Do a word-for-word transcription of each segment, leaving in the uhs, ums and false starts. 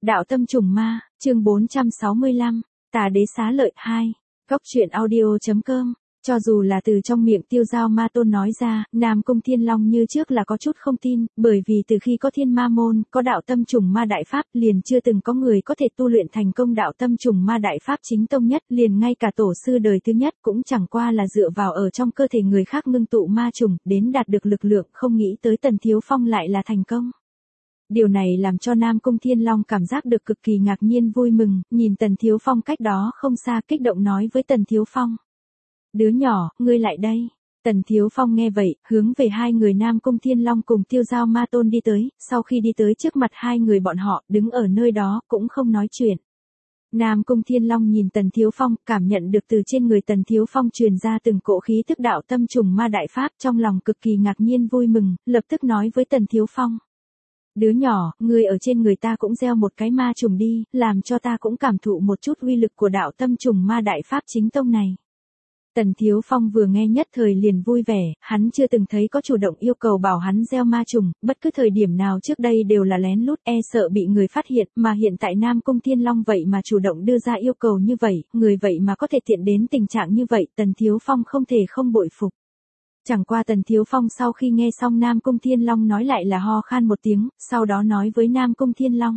Đạo tâm trùng ma, chương bốn trăm sáu mươi lăm, Tà đế xá lợi hai. Góc truyện audio.com. Cho dù là từ trong miệng Tiêu Dao Ma Tôn nói ra, Nam Cung Thiên Long như trước là có chút không tin, bởi vì từ khi có Thiên Ma Môn, có đạo tâm trùng ma đại pháp, liền chưa từng có người có thể tu luyện thành công đạo tâm trùng ma đại pháp chính tông nhất, liền ngay cả tổ sư đời thứ nhất cũng chẳng qua là dựa vào ở trong cơ thể người khác ngưng tụ ma trùng, đến đạt được lực lượng, không nghĩ tới Tần Thiếu Phong lại là thành công. Điều này làm cho Nam Cung Thiên Long cảm giác được cực kỳ ngạc nhiên vui mừng, nhìn Tần Thiếu Phong cách đó không xa, kích động nói với Tần Thiếu Phong. Đứa nhỏ, ngươi lại đây. Tần Thiếu Phong nghe vậy, hướng về hai người Nam Cung Thiên Long cùng Tiêu Dao Ma Tôn đi tới, sau khi đi tới trước mặt hai người bọn họ, đứng ở nơi đó, cũng không nói chuyện. Nam Cung Thiên Long nhìn Tần Thiếu Phong, cảm nhận được từ trên người Tần Thiếu Phong truyền ra từng cỗ khí thức đạo tâm trùng ma đại pháp, trong lòng cực kỳ ngạc nhiên vui mừng, lập tức nói với Tần Thiếu Phong. Đứa nhỏ, ngươi ở trên người ta cũng gieo một cái ma trùng đi, làm cho ta cũng cảm thụ một chút uy lực của đạo tâm trùng ma đại pháp chính tông này. Tần Thiếu Phong vừa nghe nhất thời liền vui vẻ, hắn chưa từng thấy có chủ động yêu cầu bảo hắn gieo ma trùng, bất cứ thời điểm nào trước đây đều là lén lút e sợ bị người phát hiện, mà hiện tại Nam Cung Thiên Long vậy mà chủ động đưa ra yêu cầu như vậy, người vậy mà có thể tiện đến tình trạng như vậy, Tần Thiếu Phong không thể không bội phục. Chẳng qua Tần Thiếu Phong sau khi nghe xong Nam Cung Thiên Long nói lại là ho khan một tiếng, sau đó nói với Nam Cung Thiên Long.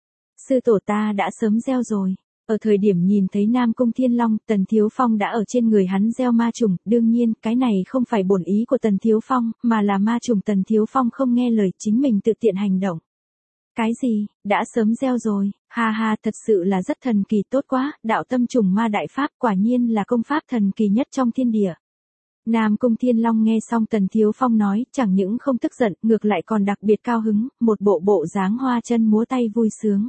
Sư tổ ta đã sớm gieo rồi. Ở thời điểm nhìn thấy Nam Cung Thiên Long, Tần Thiếu Phong đã ở trên người hắn gieo ma trùng, đương nhiên, cái này không phải bổn ý của Tần Thiếu Phong, mà là ma trùng Tần Thiếu Phong không nghe lời chính mình tự tiện hành động. Cái gì, đã sớm gieo rồi, ha ha, thật sự là rất thần kỳ, tốt quá, đạo tâm trùng ma đại pháp quả nhiên là công pháp thần kỳ nhất trong thiên địa. Nam Cung Thiên Long nghe xong Tần Thiếu Phong nói, chẳng những không tức giận, ngược lại còn đặc biệt cao hứng, một bộ bộ dáng hoa chân múa tay vui sướng.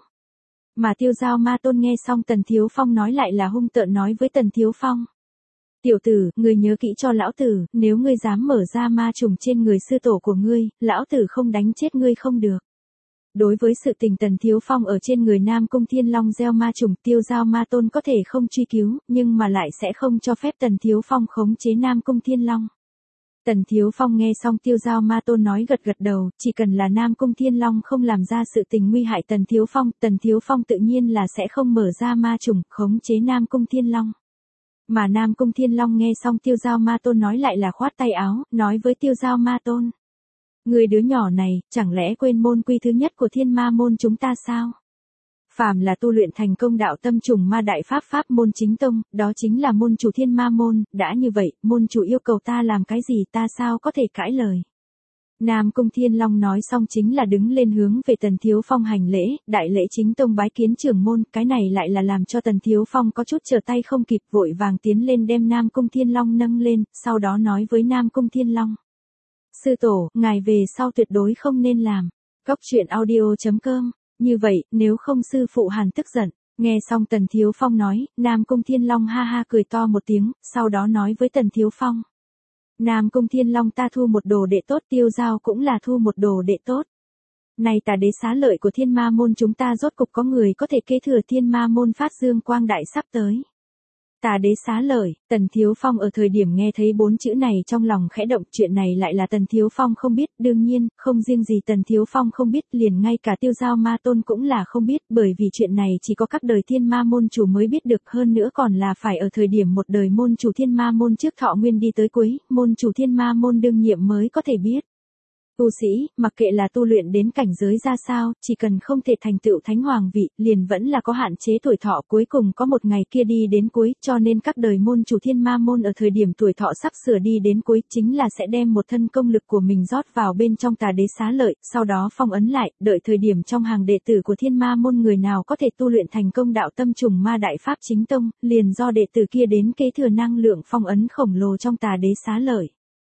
Mà Tiêu Dao Ma Tôn nghe xong Tần Thiếu Phong nói lại là hung tợn nói với Tần Thiếu Phong. Tiểu tử, ngươi nhớ kỹ cho lão tử, nếu ngươi dám mở ra ma trùng trên người sư tổ của ngươi, lão tử không đánh chết ngươi không được. Đối với sự tình Tần Thiếu Phong ở trên người Nam Cung Thiên Long gieo ma trùng, Tiêu Dao Ma Tôn có thể không truy cứu, nhưng mà lại sẽ không cho phép Tần Thiếu Phong khống chế Nam Cung Thiên Long. Tần Thiếu Phong nghe xong Tiêu Dao Ma Tôn nói gật gật đầu, chỉ cần là Nam Cung Thiên Long không làm ra sự tình nguy hại Tần Thiếu Phong, Tần Thiếu Phong tự nhiên là sẽ không mở ra ma trùng, khống chế Nam Cung Thiên Long. Mà Nam Cung Thiên Long nghe xong Tiêu Dao Ma Tôn nói lại là khoát tay áo, nói với Tiêu Dao Ma Tôn. Người đứa nhỏ này, chẳng lẽ quên môn quy thứ nhất của Thiên Ma Môn chúng ta sao? Phàm là tu luyện thành công đạo tâm trùng ma đại pháp pháp môn chính tông, đó chính là môn chủ Thiên Ma Môn, đã như vậy, môn chủ yêu cầu ta làm cái gì ta sao có thể cãi lời. Nam Cung Thiên Long nói xong chính là đứng lên hướng về Tần Thiếu Phong hành lễ, đại lễ chính tông bái kiến trưởng môn, cái này lại là làm cho Tần Thiếu Phong có chút trở tay không kịp, vội vàng tiến lên đem Nam Cung Thiên Long nâng lên, sau đó nói với Nam Cung Thiên Long. Sư tổ, ngài về sau tuyệt đối không nên làm. Góc truyện audio.com. Như vậy, nếu không sư phụ hàn tức giận. Nghe xong Tần Thiếu Phong nói, Nam Cung Thiên Long ha ha cười to một tiếng, sau đó nói với Tần Thiếu Phong. Nam Cung Thiên Long ta thu một đồ đệ tốt, Tiêu Dao cũng là thu một đồ đệ tốt. Này tà đế xá lợi của Thiên Ma Môn chúng ta rốt cục có người có thể kế thừa Thiên Ma Môn phát dương quang đại sắp tới. Tà đế xá lợi, Tần Thiếu Phong ở thời điểm nghe thấy bốn chữ này trong lòng khẽ động, chuyện này lại là Tần Thiếu Phong không biết, đương nhiên, không riêng gì Tần Thiếu Phong không biết, liền ngay cả Tiêu Dao Ma Tôn cũng là không biết, bởi vì chuyện này chỉ có các đời Thiên Ma Môn chủ mới biết được, hơn nữa còn là phải ở thời điểm một đời môn chủ Thiên Ma Môn trước thọ nguyên đi tới cuối, môn chủ Thiên Ma Môn đương nhiệm mới có thể biết. Tu sĩ, mặc kệ là tu luyện đến cảnh giới ra sao, chỉ cần không thể thành tựu thánh hoàng vị, liền vẫn là có hạn chế tuổi thọ, cuối cùng có một ngày kia đi đến cuối, cho nên các đời môn chủ Thiên Ma Môn ở thời điểm tuổi thọ sắp sửa đi đến cuối, chính là sẽ đem một thân công lực của mình rót vào bên trong tà đế xá lợi, sau đó phong ấn lại, đợi thời điểm trong hàng đệ tử của Thiên Ma Môn người nào có thể tu luyện thành công đạo tâm trùng ma đại pháp chính tông, liền do đệ tử kia đến kế thừa năng lượng phong ấn khổng lồ trong tà đế xá lợi.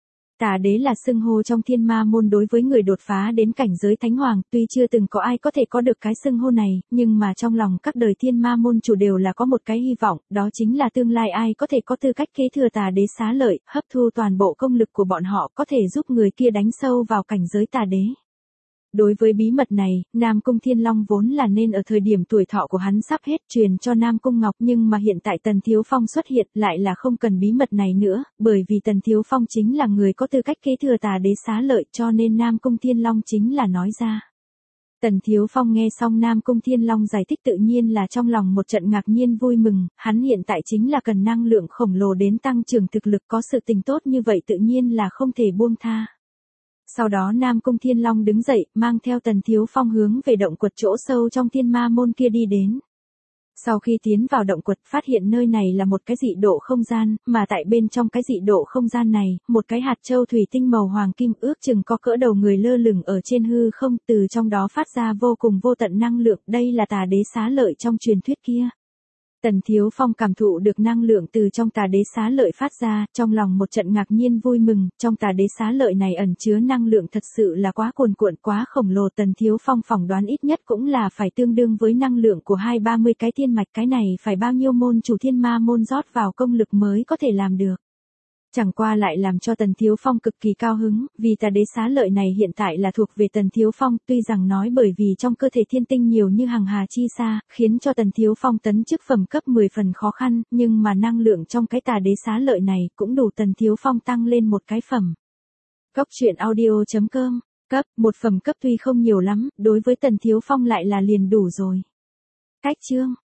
Tà đế là xưng hô trong Thiên Ma Môn đối với người đột phá đến cảnh giới thánh hoàng, tuy chưa từng có ai có thể có được cái xưng hô này, nhưng mà trong lòng các đời Thiên Ma Môn chủ đều là có một cái hy vọng, đó chính là tương lai ai có thể có tư cách kế thừa tà đế xá lợi, hấp thu toàn bộ công lực của bọn họ, có thể giúp người kia đánh sâu vào cảnh giới tà đế. Đối với bí mật này, Nam Cung Thiên Long vốn là nên ở thời điểm tuổi thọ của hắn sắp hết truyền cho Nam Cung Ngọc, nhưng mà hiện tại Tần Thiếu Phong xuất hiện lại là không cần bí mật này nữa, bởi vì Tần Thiếu Phong chính là người có tư cách kế thừa tà đế xá lợi, cho nên Nam Cung Thiên Long chính là nói ra. Tần Thiếu Phong nghe xong Nam Cung Thiên Long giải thích tự nhiên là trong lòng một trận ngạc nhiên vui mừng, hắn hiện tại chính là cần năng lượng khổng lồ đến tăng trưởng thực lực, có sự tình tốt như vậy tự nhiên là không thể buông tha. Sau đó Nam Cung Thiên Long đứng dậy, mang theo Tần Thiếu Phong hướng về động quật chỗ sâu trong thiên ma môn kia đi đến. Sau khi tiến vào động quật, phát hiện nơi này là một cái dị độ không gian, mà tại bên trong cái dị độ không gian này, một cái hạt châu thủy tinh màu hoàng kim ước chừng có cỡ đầu người lơ lửng ở trên hư không, từ trong đó phát ra vô cùng vô tận năng lượng, đây là Tà Đế Xá Lợi trong truyền thuyết kia. Tần Thiếu Phong cảm thụ được năng lượng từ trong Tà Đế Xá Lợi phát ra, trong lòng một trận ngạc nhiên vui mừng, trong Tà Đế Xá Lợi này ẩn chứa năng lượng thật sự là quá cuồn cuộn, quá khổng lồ. Tần Thiếu Phong phỏng đoán ít nhất cũng là phải tương đương với năng lượng của hai ba mươi cái thiên mạch, cái này phải bao nhiêu môn chủ thiên ma môn rót vào công lực mới có thể làm được. Chẳng qua lại làm cho Tần Thiếu Phong cực kỳ cao hứng, vì Tà Đế Xá Lợi này hiện tại là thuộc về Tần Thiếu Phong, tuy rằng nói bởi vì trong cơ thể thiên tinh nhiều như hằng hà chi sa, khiến cho Tần Thiếu Phong tấn chức phẩm cấp mười phần khó khăn, nhưng mà năng lượng trong cái Tà Đế Xá Lợi này cũng đủ Tần Thiếu Phong tăng lên một cái phẩm. Góc truyện audio chấm com, cấp, một phẩm cấp tuy không nhiều lắm, đối với Tần Thiếu Phong lại là liền đủ rồi. Cách chương